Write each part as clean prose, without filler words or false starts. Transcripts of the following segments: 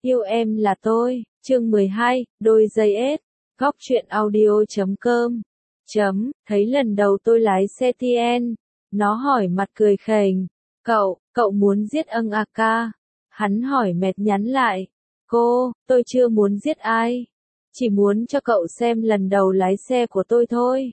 Yêu em là tôi, chương 12, đôi giây ết, góc truyện audio.com. Thấy lần đầu tôi lái xe Tien, nó hỏi mặt cười khềnh, cậu muốn giết ân à ca? Hắn hỏi mệt nhắn lại, tôi chưa muốn giết ai, chỉ muốn cho cậu xem lần đầu lái xe của tôi thôi.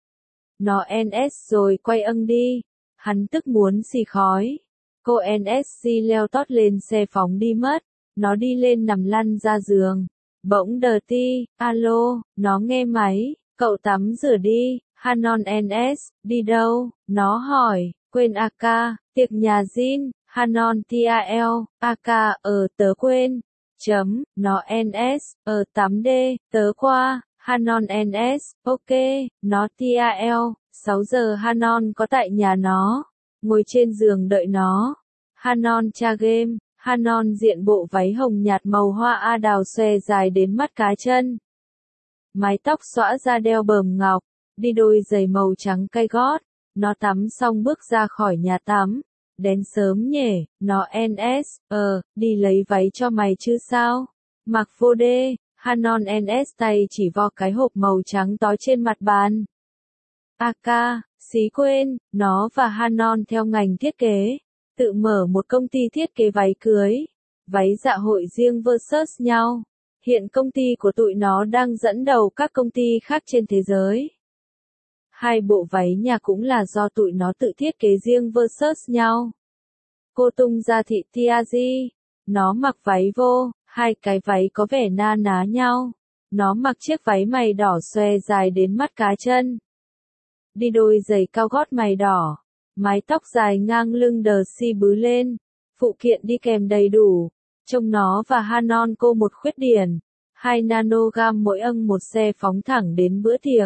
Nó NS rồi quay ân đi, hắn tức muốn xì khói. Cô NSC leo tót lên xe phóng đi mất, nó đi lên nằm lăn ra giường. Bỗng đờ ti, alo, nó nghe máy, cậu tắm rửa đi, Hanon NS, đi đâu? Nó hỏi, quên AK, tiệc nhà Jin, Hanon TAL, AK, tớ quên. Nó NS, tắm D, tớ qua, Hanon NS, ok, nó TAL, 6 giờ Hanon có tại nhà nó, ngồi trên giường đợi nó. Hanon tra game. Hanon diện bộ váy hồng nhạt màu hoa a đào xòe dài đến mắt cá chân. Mái tóc xõa ra đeo bờm ngọc, đi đôi giày màu trắng cay gót. Nó tắm xong bước ra khỏi nhà tắm. Đến sớm nhỉ, nó NS, đi lấy váy cho mày chứ sao? Mặc vô đê, Hanon NS tay chỉ vào cái hộp màu trắng tối trên mặt bàn. AK, xí quên, nó và Hanon theo ngành thiết kế. Tự mở một công ty thiết kế váy cưới, váy dạ hội riêng versus nhau. Hiện công ty của tụi nó đang dẫn đầu các công ty khác trên thế giới. Hai bộ váy nhà cũng là do tụi nó tự thiết kế riêng versus nhau. Cô tung ra thị Tiazi, nó mặc váy vô, hai cái váy có vẻ na ná nhau. Nó mặc chiếc váy mày đỏ xòe dài đến mắt cá chân. Đi đôi giày cao gót mày đỏ. Mái tóc dài ngang lưng đờ si bứ lên, phụ kiện đi kèm đầy đủ, trông nó và Hanon cô một khuyết điểm, 2 nanogam mỗi âng một xe phóng thẳng đến bữa tiệc.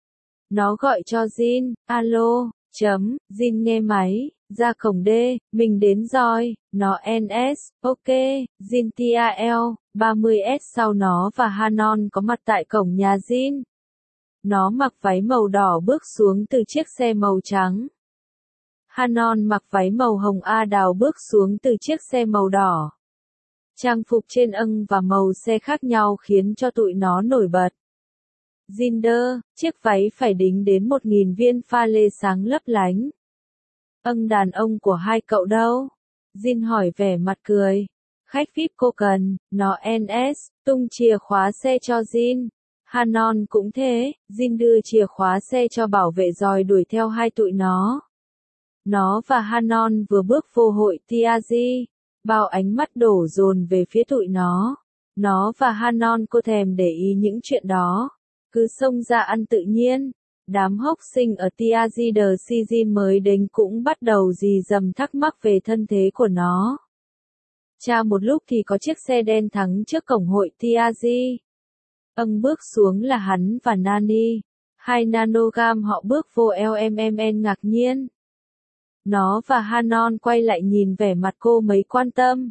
Nó gọi cho Jin, alo, Jin nghe máy, ra cổng D, mình đến rồi, nó NS, ok, Jin TAL, 30S sau nó và Hanon có mặt tại cổng nhà Jin. Nó mặc váy màu đỏ bước xuống từ chiếc xe màu trắng. Hanon mặc váy màu hồng a đào bước xuống từ chiếc xe màu đỏ. Trang phục trên âng và màu xe khác nhau khiến cho tụi nó nổi bật. Jinder, chiếc váy phải đính đến 1.000 viên pha lê sáng lấp lánh. Âng đàn ông của hai cậu đâu? Jin hỏi vẻ mặt cười. Khách VIP cô cần, nó NS, tung chìa khóa xe cho Jin. Hanon cũng thế, Jin đưa chìa khóa xe cho bảo vệ rồi đuổi theo hai tụi nó. Nó và Hanon vừa bước vô hội Tiazi, bao ánh mắt đổ dồn về phía tụi nó. Nó và Hanon cô thèm để ý những chuyện đó, cứ xông ra ăn tự nhiên. Đám hốc sinh ở Tiazi The Season mới đến cũng bắt đầu rì rầm thắc mắc về thân thế của nó. Cha một lúc thì có chiếc xe đen thắng trước cổng hội Tiazi. Âng bước xuống là hắn và Nani. 2 nanogam họ bước vô LMMN ngạc nhiên. Nó và Hanon quay lại nhìn vẻ mặt cô mấy quan tâm.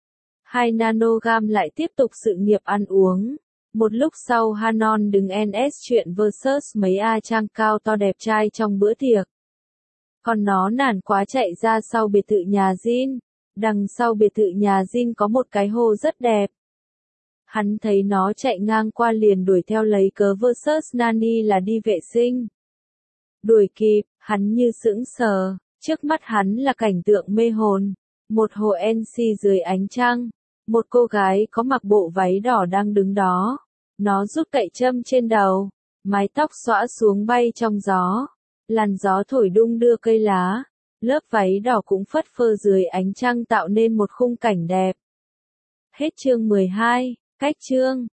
2 nanogam lại tiếp tục sự nghiệp ăn uống. Một lúc sau Hanon đứng NS chuyện versus mấy A trang cao to đẹp trai trong bữa tiệc. Còn nó nản quá chạy ra sau biệt thự nhà Jin. Đằng sau biệt thự nhà Jin có một cái hồ rất đẹp. Hắn thấy nó chạy ngang qua liền đuổi theo lấy cớ versus Nani là đi vệ sinh. Đuổi kịp, hắn như sững sờ. Trước mắt hắn là cảnh tượng mê hồn, một hồ NC dưới ánh trăng, một cô gái có mặc bộ váy đỏ đang đứng đó. Nó rút cậy châm trên đầu, mái tóc xõa xuống bay trong gió, làn gió thổi đung đưa cây lá, lớp váy đỏ cũng phất phơ dưới ánh trăng tạo nên một khung cảnh đẹp. Hết chương 12, cách chương.